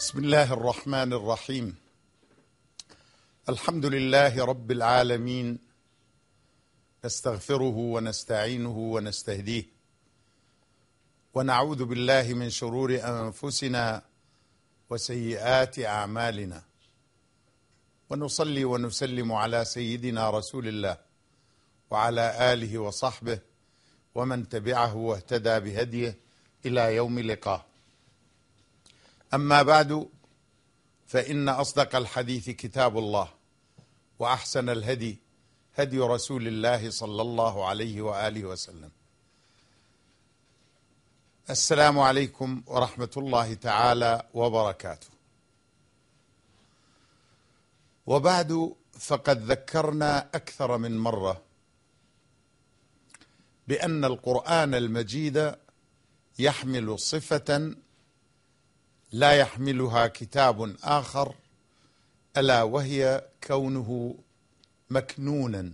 بسم الله الرحمن الرحيم. الحمد لله رب العالمين، نستغفره ونستعينه ونستهديه، ونعوذ بالله من شرور أنفسنا وسيئات أعمالنا، ونصلي ونسلم على سيدنا رسول الله وعلى آله وصحبه ومن تبعه واهتدى بهديه إلى يوم لقاه. أما بعد، فإن أصدق الحديث كتاب الله، وأحسن الهدي هدي رسول الله صلى الله عليه وآله وسلم. السلام عليكم ورحمة الله تعالى وبركاته. وبعد، فقد ذكرنا أكثر من مرة بأن القرآن المجيد يحمل صفة لا يحملها كتاب آخر، ألا وهي كونه مكنونا.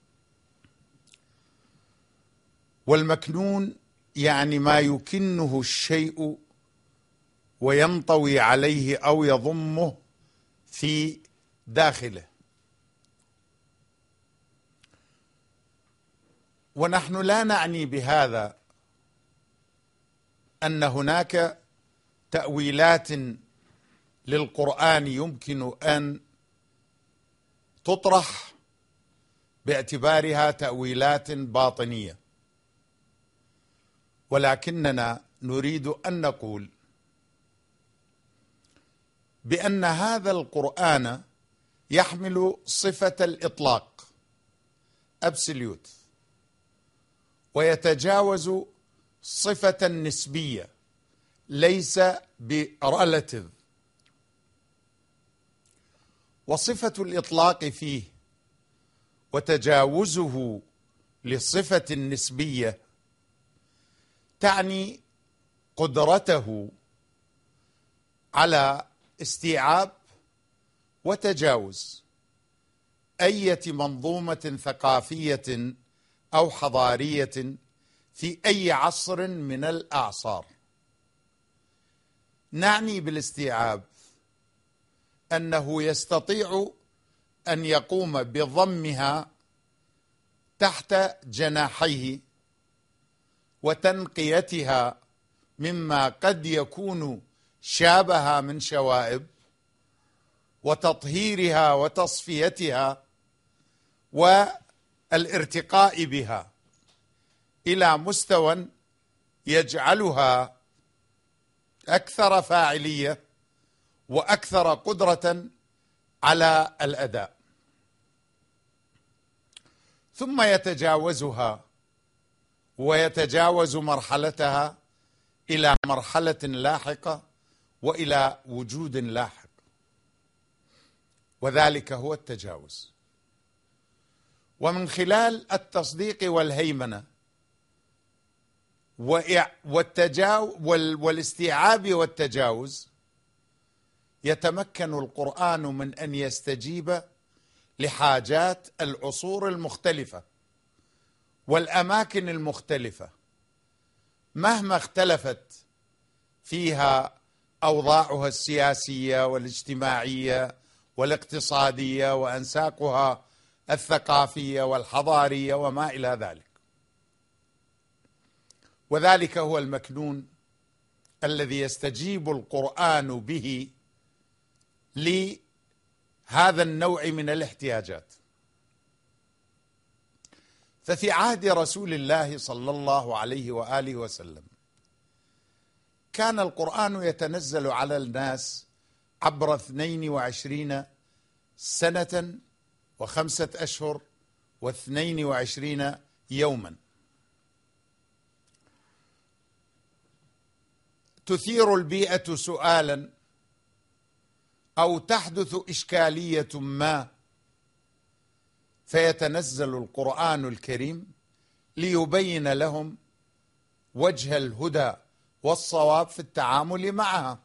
والمكنون يعني ما يكنه الشيء وينطوي عليه أو يضمه في داخله. ونحن لا نعني بهذا أن هناك تأويلات للقرآن يمكن أن تطرح باعتبارها تأويلات باطنية، ولكننا نريد أن نقول بأن هذا القرآن يحمل صفة الإطلاق absolute، ويتجاوز صفة النسبية ليس برelative. وصفة الإطلاق فيه وتجاوزه لصفة النسبية تعني قدرته على استيعاب وتجاوز أي منظومة ثقافية أو حضارية في أي عصر من الأعصار. نعني بالاستيعاب أنه يستطيع أن يقوم بضمها تحت جناحيه وتنقيتها مما قد يكون شابها من شوائب، وتطهيرها وتصفيتها والارتقاء بها إلى مستوى يجعلها أكثر فاعلية وأكثر قدرة على الأداء، ثم يتجاوزها ويتجاوز مرحلتها إلى مرحلة لاحقة وإلى وجود لاحق، وذلك هو التجاوز. ومن خلال التصديق والهيمنة والاستيعاب والتجاوز يتمكن القرآن من أن يستجيب لحاجات العصور المختلفة والأماكن المختلفة مهما اختلفت فيها أوضاعها السياسية والاجتماعية والاقتصادية وأنساقها الثقافية والحضارية وما إلى ذلك. وذلك هو المكنون الذي يستجيب القرآن به لهذا النوع من الاحتياجات. ففي عهد رسول الله صلى الله عليه وآله وسلم كان القرآن يتنزل على الناس عبر 22 سنة و5 أشهر و22 يوما. تثير البيئة سؤالا أو تحدث إشكالية ما، فيتنزل القرآن الكريم ليبين لهم وجه الهدى والصواب في التعامل معها.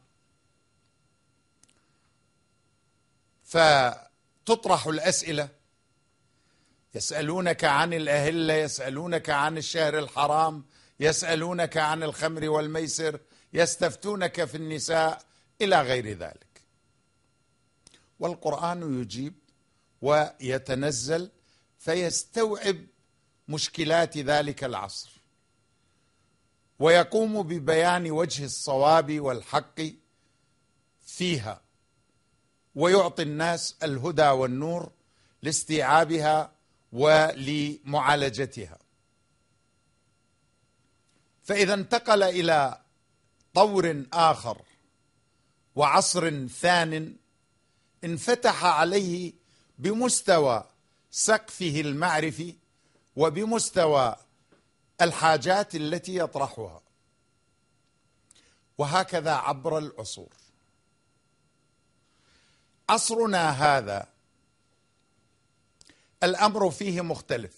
فتطرح الأسئلة، يسألونك عن الأهلة، يسألونك عن الشهر الحرام، يسألونك عن الخمر والميسر، يستفتونك في النساء، إلى غير ذلك. والقرآن يجيب ويتنزل فيستوعب مشكلات ذلك العصر، ويقوم ببيان وجه الصواب والحق فيها، ويعطي الناس الهدى والنور لاستيعابها ولمعالجتها. فإذا انتقل إلى طور آخر وعصر ثان، انفتح عليه بمستوى سقفه المعرفي وبمستوى الحاجات التي يطرحها، وهكذا عبر العصور. عصرنا هذا الأمر فيه مختلف،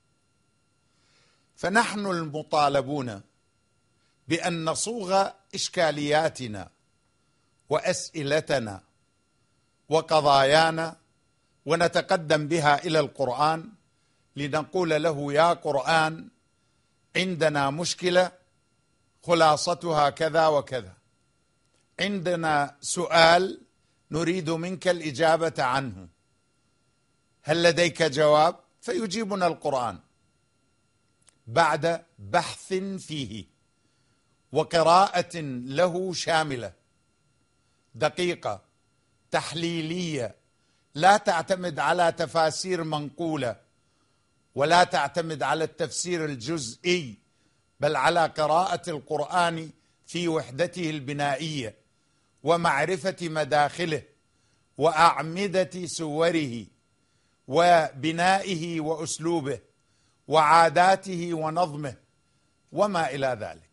فنحن المطالبون بأن نصوغ إشكالياتنا وأسئلتنا وقضايانا ونتقدم بها إلى القرآن لنقول له: يا قرآن، عندنا مشكلة خلاصتها كذا وكذا، عندنا سؤال نريد منك الإجابة عنه، هل لديك جواب؟ فيجيبنا القرآن بعد بحث فيه وقراءة له شاملة دقيقة تحليلية، لا تعتمد على تفاسير منقولة ولا تعتمد على التفسير الجزئي، بل على قراءة القرآن في وحدته البنائية ومعرفة مداخله وأعمدة سوره وبنائه وأسلوبه وعاداته ونظمه وما إلى ذلك.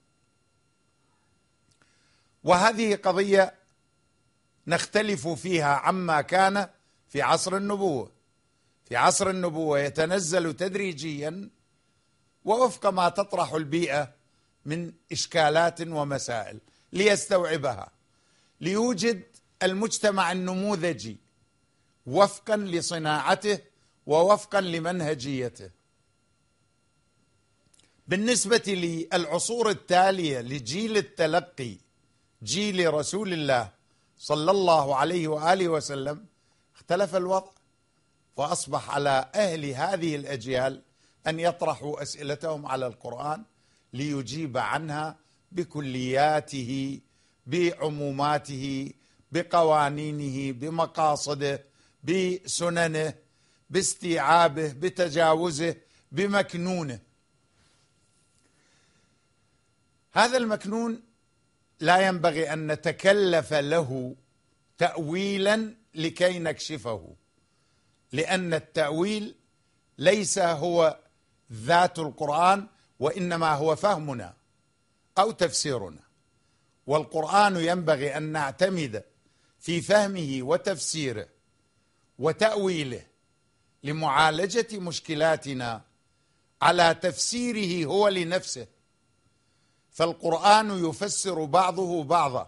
وهذه قضية نختلف فيها عما كان في عصر النبوة. في عصر النبوة يتنزل تدريجيا ووفق ما تطرح البيئة من إشكالات ومسائل ليستوعبها، ليوجد المجتمع النموذجي وفقا لصناعته ووفقا لمنهجيته. بالنسبة للعصور التالية لجيل التلقي، جيل رسول الله صلى الله عليه وآله وسلم، اختلف الوضع، فأصبح على أهل هذه الأجيال أن يطرحوا أسئلتهم على القرآن ليجيب عنها بكلياته، بعموماته، بقوانينه، بمقاصده، بسننه، باستيعابه، بتجاوزه، بمكنونه. هذا المكنون لا ينبغي أن نتكلف له تأويلا لكي نكشفه، لأن التأويل ليس هو ذات القرآن، وإنما هو فهمنا أو تفسيرنا. والقرآن ينبغي أن نعتمد في فهمه وتفسيره وتأويله لمعالجة مشكلاتنا على تفسيره هو لنفسه. فالقرآن يفسر بعضه بعضا،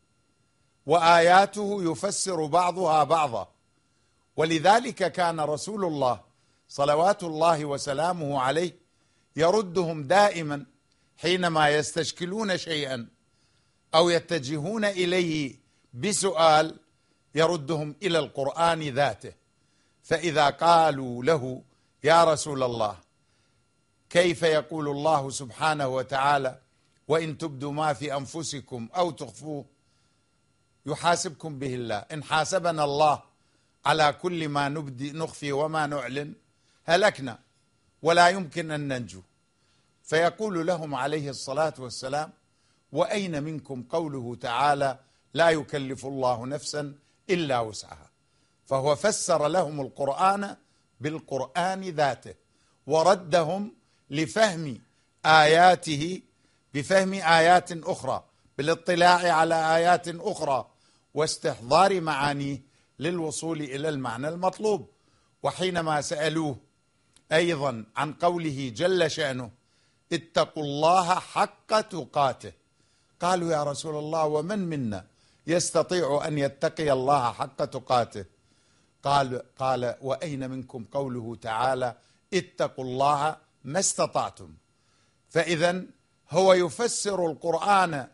وآياته يفسر بعضها بعضا. ولذلك كان رسول الله صلوات الله وسلامه عليه يردهم دائما حينما يستشكلون شيئا أو يتجهون إليه بسؤال، يردهم إلى القرآن ذاته. فإذا قالوا له: يا رسول الله، كيف يقول الله سبحانه وتعالى: وإن تبدوا ما في أنفسكم أو تخفوه يحاسبكم به الله، إن حاسبنا الله على كل ما نخفي وما نعلن هلكنا ولا يمكن أن ننجو. فيقول لهم عليه الصلاة والسلام: وأين منكم قوله تعالى: لا يكلف الله نفسا إلا وسعها. فهو فسر لهم القرآن بالقرآن ذاته، وردهم لفهم آياته بفهم آيات أخرى، بالاطلاع على آيات أخرى واستحضار معانيه للوصول إلى المعنى المطلوب. وحينما سألوه أيضا عن قوله جل شأنه: اتقوا الله حق تقاته، قالوا: يا رسول الله، ومن منا يستطيع أن يتقي الله حق تقاته؟ قال: وأين منكم قوله تعالى: اتقوا الله ما استطعتم. فإذا هو يفسر القرآن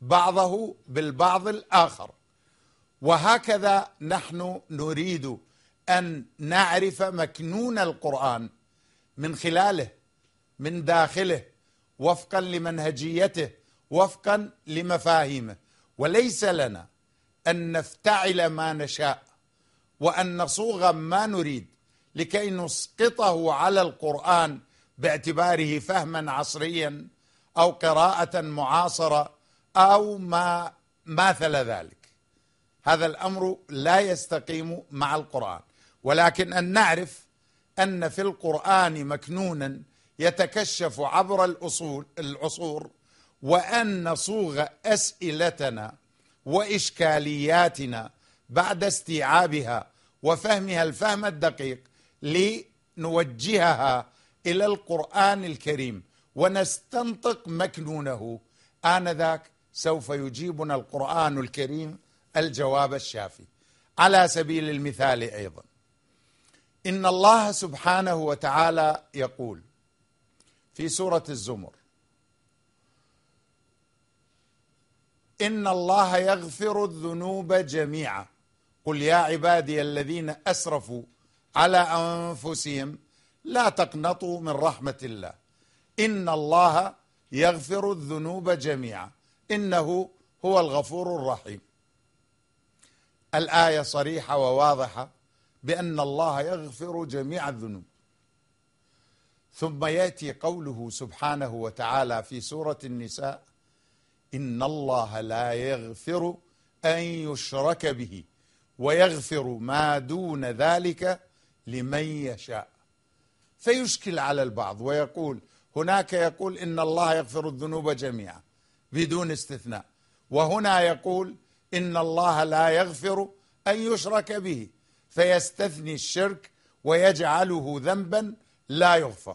بعضه بالبعض الآخر. وهكذا نحن نريد أن نعرف مكنون القرآن من خلاله، من داخله، وفقا لمنهجيته، وفقا لمفاهيمه. وليس لنا أن نفتعل ما نشاء وأن نصوغ ما نريد لكي نسقطه على القرآن باعتباره فهما عصريا أو قراءة معاصرة أو ما ماثل ذلك. هذا الأمر لا يستقيم مع القرآن، ولكن أن نعرف أن في القرآن مكنونا يتكشف عبر العصور، وأن نصوغ أسئلتنا وإشكالياتنا بعد استيعابها وفهمها الفهم الدقيق لنوجهها إلى القرآن الكريم ونستنطق مكنونه. آنذاك سوف يجيبنا القرآن الكريم الجواب الشافي. على سبيل المثال أيضا، إن الله سبحانه وتعالى يقول في سورة الزمر: إن الله يغفر الذنوب جميعا قل يا عبادي الذين أسرفوا على أنفسهم لا تقنطوا من رحمة الله إن الله يغفر الذنوب جميعا إنه هو الغفور الرحيم. الآية صريحة وواضحة بأن الله يغفر جميع الذنوب. ثم يأتي قوله سبحانه وتعالى في سورة النساء: إن الله لا يغفر أن يشرك به ويغفر ما دون ذلك لمن يشاء. فيشكل على البعض ويقول هناك يقول إن الله يغفر الذنوب جميعا بدون استثناء، وهنا يقول إن الله لا يغفر أن يشرك به، فيستثني الشرك ويجعله ذنبا لا يغفر.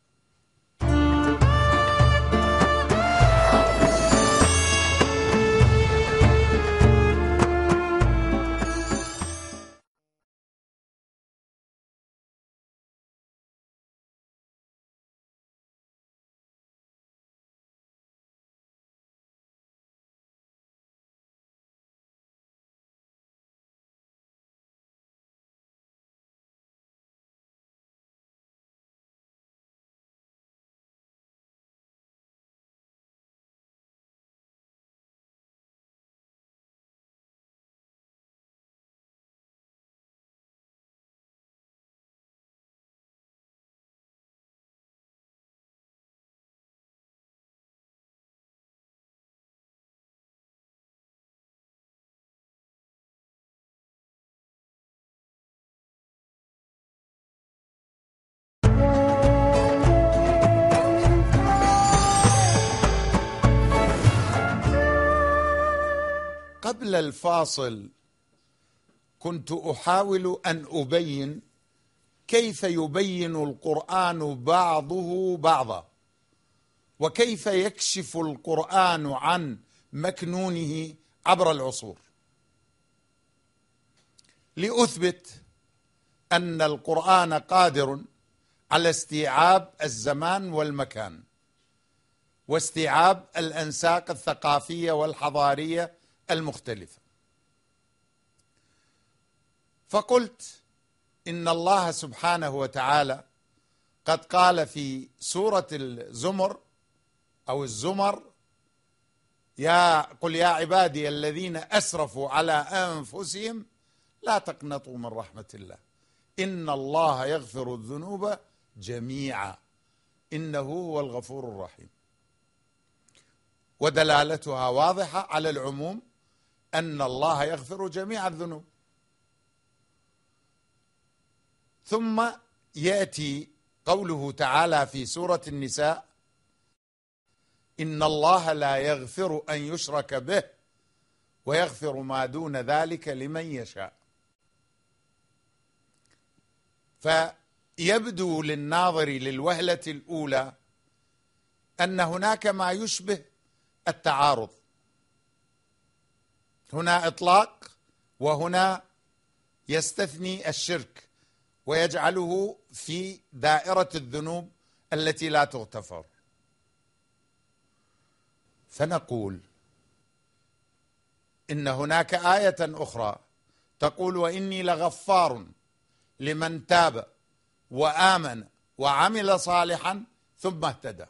قبل الفاصل كنت أحاول أن أبين كيف يبين القرآن بعضه بعضا، وكيف يكشف القرآن عن مكنونه عبر العصور، لأثبت أن القرآن قادر على استيعاب الزمان والمكان واستيعاب الأنساق الثقافية والحضارية المختلفة. فقلت إن الله سبحانه وتعالى قد قال في سورة الزمر أو الزمر: قل يا عبادي الذين أسرفوا على أنفسهم لا تقنطوا من رحمة الله إن الله يغفر الذنوب جميعا إنه هو الغفور الرحيم. ودلالتها واضحة على العموم أن الله يغفر جميع الذنوب. ثم يأتي قوله تعالى في سورة النساء: إن الله لا يغفر أن يشرك به ويغفر ما دون ذلك لمن يشاء. فيبدو للناظر للوهلة الأولى أن هناك ما يشبه التعارض، هنا إطلاق وهنا يستثني الشرك ويجعله في دائرة الذنوب التي لا تغتفر. فنقول إن هناك آية أخرى تقول وإني لغفار لمن تاب وآمن وعمل صالحا ثم اهتدى.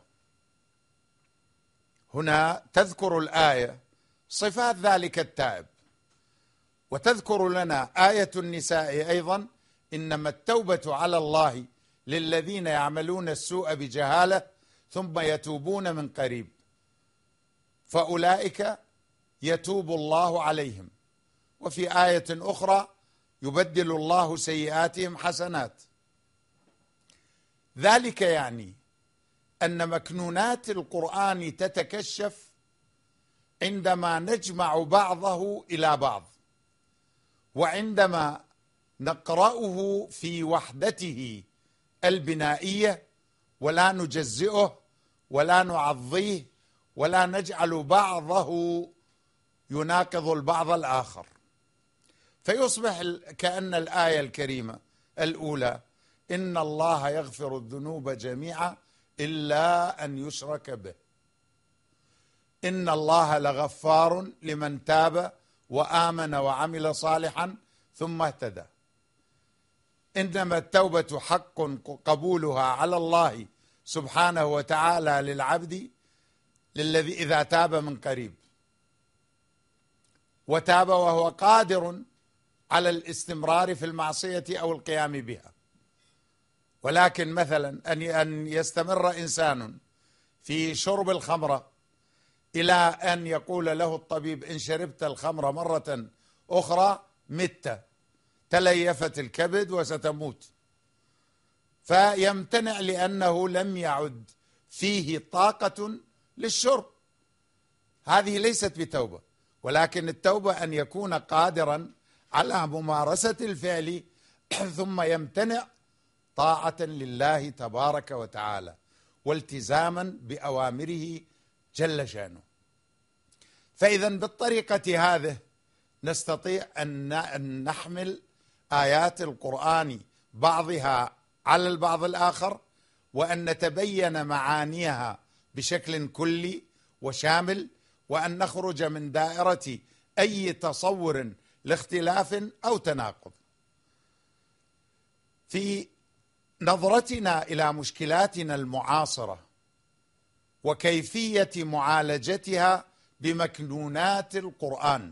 هنا تذكر الآية صفات ذلك التائب، وتذكر لنا آية النساء أيضا إنما التوبة على الله للذين يعملون السوء بجهالة ثم يتوبون من قريب فأولئك يتوب الله عليهم. وفي آية أخرى يبدل الله سيئاتهم حسنات. ذلك يعني أن مكنونات القرآن تتكشف عندما نجمع بعضه إلى بعض، وعندما نقرأه في وحدته البنائية ولا نجزئه ولا نعضيه ولا نجعل بعضه يناقض البعض الآخر، فيصبح كأن الآية الكريمة الأولى إن الله يغفر الذنوب جميعا إلا أن يشرك به، إن الله لغفار لمن تاب وآمن وعمل صالحا ثم اهتدى. إنما التوبة حق قبولها على الله سبحانه وتعالى للعبد للذي إذا تاب من قريب وتاب وهو قادر على الاستمرار في المعصية أو القيام بها. ولكن مثلا أن يستمر إنسان في شرب الخمرة إلى أن يقول له الطبيب إن شربت الخمر مرة أخرى مت، تليفت الكبد وستموت، فيمتنع لأنه لم يعد فيه طاقة للشرب. هذه ليست بتوبة، ولكن التوبة أن يكون قادرا على ممارسة الفعل ثم يمتنع طاعة لله تبارك وتعالى والتزاما بأوامره جل شأنه. فإذا بالطريقة هذه نستطيع أن نحمل آيات القرآن بعضها على البعض الآخر، وأن نتبين معانيها بشكل كلي وشامل، وأن نخرج من دائرة أي تصور لاختلاف أو تناقض. في نظرتنا إلى مشكلاتنا المعاصرة وكيفية معالجتها بمكنونات القرآن،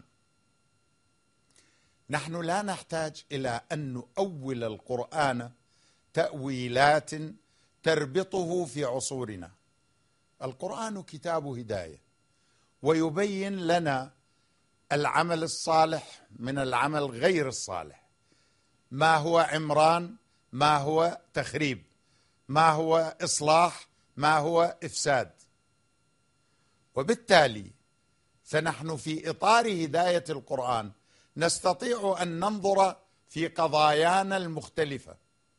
نحن لا نحتاج إلى أن نؤول القرآن تأويلات تربطه في عصورنا. القرآن كتاب هداية، ويبين لنا العمل الصالح من العمل غير الصالح، ما هو عمران، ما هو تخريب، ما هو إصلاح، ما هو إفساد. وبالتالي فنحن في إطار هداية القرآن نستطيع أن ننظر في قضايانا المختلفة،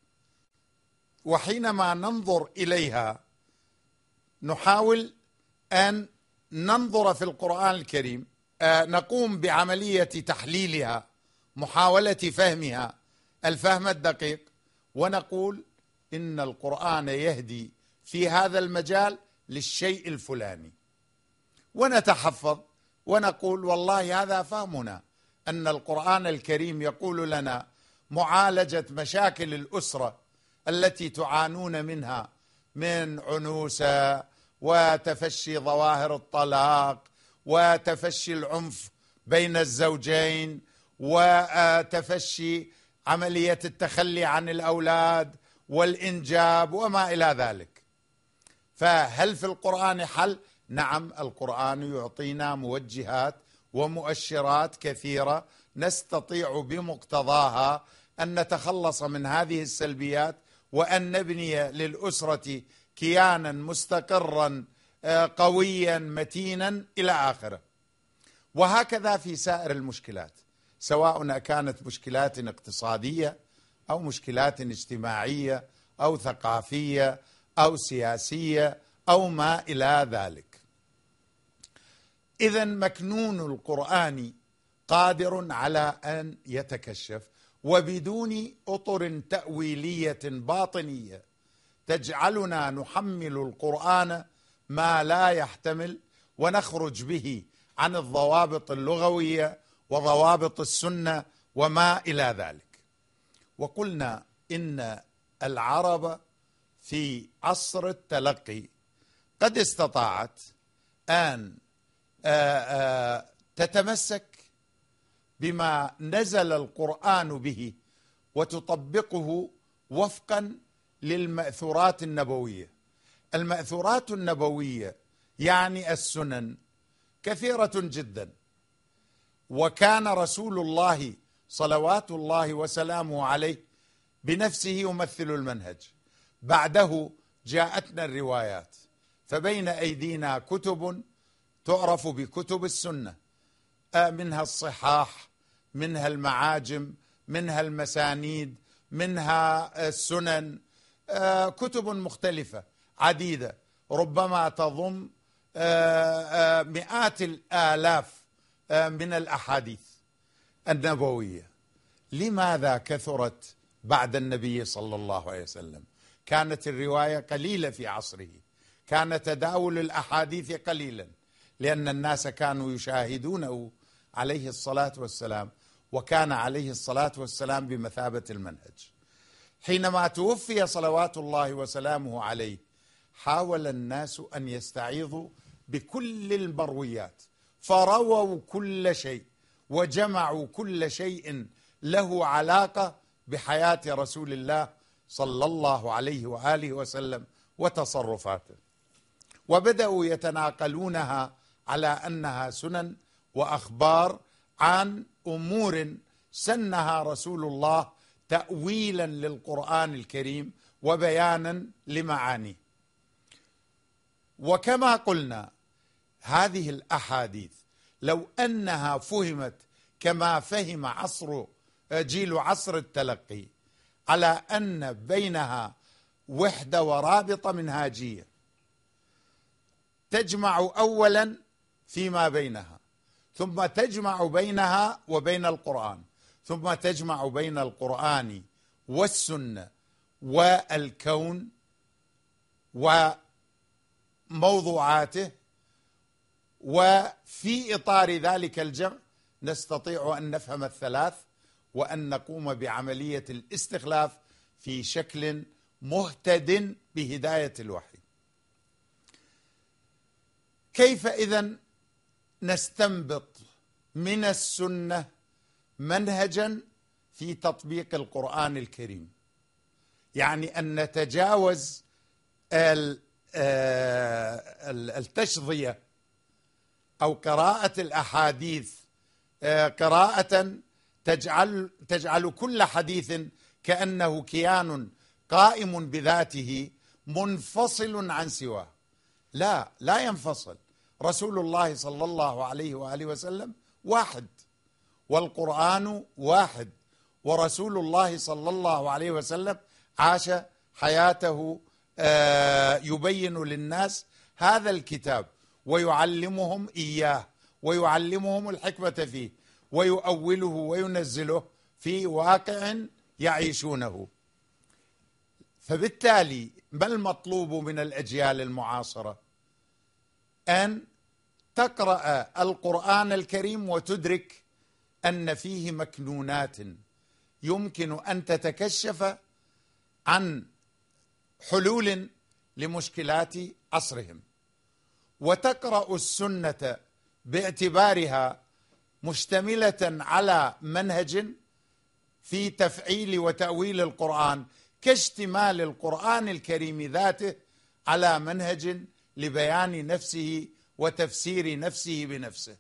وحينما ننظر إليها نحاول أن ننظر في القرآن الكريم، نقوم بعملية تحليلها، محاولة فهمها الفهم الدقيق، ونقول إن القرآن يهدي في هذا المجال للشيء الفلاني، ونتحفظ ونقول والله هذا فهمنا، أن القرآن الكريم يقول لنا معالجة مشاكل الأسرة التي تعانون منها من عنوسة وتفشي ظواهر الطلاق وتفشي العنف بين الزوجين وتفشي عملية التخلي عن الأولاد والإنجاب وما إلى ذلك. فهل في القرآن حل؟ نعم، القرآن يعطينا موجهات ومؤشرات كثيرة نستطيع بمقتضاها أن نتخلص من هذه السلبيات، وأن نبني للأسرة كيانا مستقرا قويا متينا إلى آخره. وهكذا في سائر المشكلات، سواء كانت مشكلات اقتصادية أو مشكلات اجتماعية أو ثقافية أو سياسية أو ما إلى ذلك. إذن مكنون القرآن قادر على أن يتكشف، وبدون أطر تأويلية باطنية تجعلنا نحمل القرآن ما لا يحتمل ونخرج به عن الضوابط اللغوية وضوابط السنة وما إلى ذلك. وقلنا إن العرب في عصر التلقي قد استطاعت أن تتمسك بما نزل القرآن به وتطبقه وفقا للمأثورات النبوية. المأثورات النبوية يعني السنن كثيرة جدا، وكان رسول الله صلوات الله وسلامه عليه بنفسه يمثل المنهج. بعده جاءتنا الروايات، فبين أيدينا كتب تعرف بكتب السنة، منها الصحاح، منها المعاجم، منها المسانيد، منها السنن، كتب مختلفة عديدة ربما تضم مئات الآلاف من الأحاديث النبوية. لماذا كثرت بعد النبي صلى الله عليه وسلم؟ كانت الرواية قليلة في عصره، كان تداول الأحاديث قليلا، لأن الناس كانوا يشاهدونه عليه الصلاة والسلام، وكان عليه الصلاة والسلام بمثابة المنهج. حينما توفي صلوات الله وسلامه عليه حاول الناس أن يستعيضوا بكل المرويات، فرووا كل شيء وجمعوا كل شيء له علاقة بحياة رسول الله صلى الله عليه وآله وسلم وتصرفاته، وبدأوا يتناقلونها على أنها سنن وأخبار عن أمور سنها رسول الله تأويلا للقرآن الكريم وبيانا لمعانيه. وكما قلنا هذه الأحاديث لو أنها فهمت كما فهم جيل عصر التلقي، على أن بينها وحدة ورابطة منهاجية تجمع أولا فيما بينها، ثم تجمع بينها وبين القرآن، ثم تجمع بين القرآن والسنة والكون وموضوعاته، وفي إطار ذلك الجمع نستطيع أن نفهم الثلاث وأن نقوم بعملية الاستخلاف في شكل مهتد بهداية الوحي. كيف إذن نستنبط من السنة منهجا في تطبيق القرآن الكريم؟ يعني أن نتجاوز التشظية أو قراءة الأحاديث قراءة تجعل كل حديث كأنه كيان قائم بذاته منفصل عن سواه. لا ينفصل. رسول الله صلى الله عليه وآله وسلم واحد، والقرآن واحد، ورسول الله صلى الله عليه وسلم عاش حياته يبين للناس هذا الكتاب ويعلمهم إياه ويعلمهم الحكمة فيه ويؤوله وينزله في واقع يعيشونه. فبالتالي ما المطلوب من الأجيال المعاصرة؟ أن تقرأ القرآن الكريم وتدرك أن فيه مكنونات يمكن أن تتكشف عن حلول لمشكلات عصرهم، وتقرأ السنة باعتبارها مشتملة على منهج في تفعيل وتأويل القرآن، كاشتمال القرآن الكريم ذاته على منهج لبيان نفسه وتفسير نفسه بنفسه.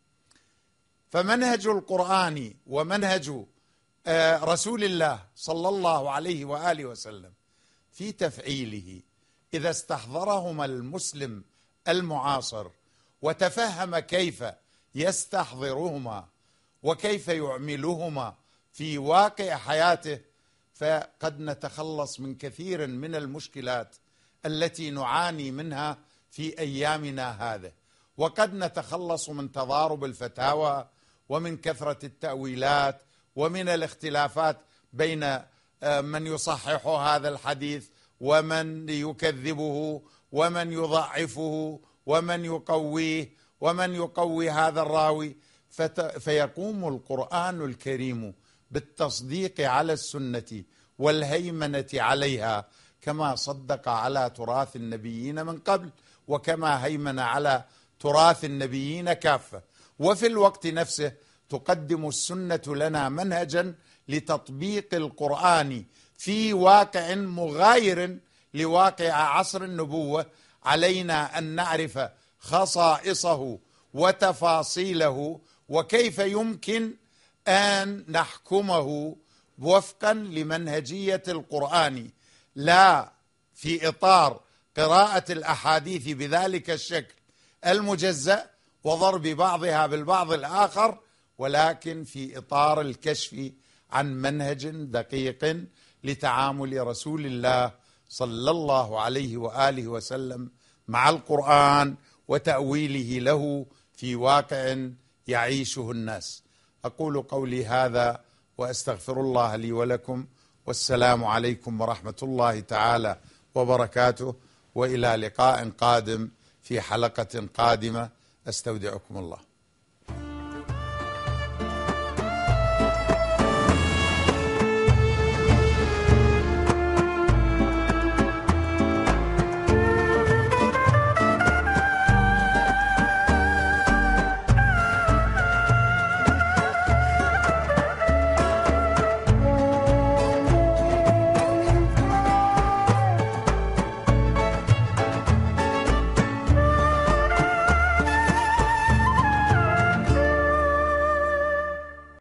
فمنهج القرآن ومنهج رسول الله صلى الله عليه وآله وسلم في تفعيله إذا استحضرهما المسلم المعاصر وتفهم كيف يستحضرهما وكيف يعملهما في واقع حياته، فقد نتخلص من كثير من المشكلات التي نعاني منها في أيامنا هذه، وقد نتخلص من تضارب الفتاوى ومن كثرة التأويلات ومن الاختلافات بين من يصحح هذا الحديث ومن يكذبه ومن يضعفه ومن يقويه ومن يقوي هذا الراوي، فيقوم القرآن الكريم بالتصديق على السنة والهيمنة عليها، كما صدق على تراث النبيين من قبل، وكما هيمن على تراث النبيين كافة. وفي الوقت نفسه تقدم السنة لنا منهجا لتطبيق القرآن في واقع مغاير لواقع عصر النبوة. علينا أن نعرف خصائصه وتفاصيله، وكيف يمكن أن نحكمه وفقا لمنهجية القرآن، لا في إطار قراءة الأحاديث بذلك الشكل المجزأ وضرب بعضها بالبعض الآخر، ولكن في إطار الكشف عن منهج دقيق لتعامل رسول الله صلى الله عليه وآله وسلم مع القرآن وتأويله له في واقع يعيشه الناس. أقول قولي هذا وأستغفر الله لي ولكم، والسلام عليكم ورحمة الله تعالى وبركاته، وإلى لقاء قادم في حلقة قادمة، أستودعكم الله.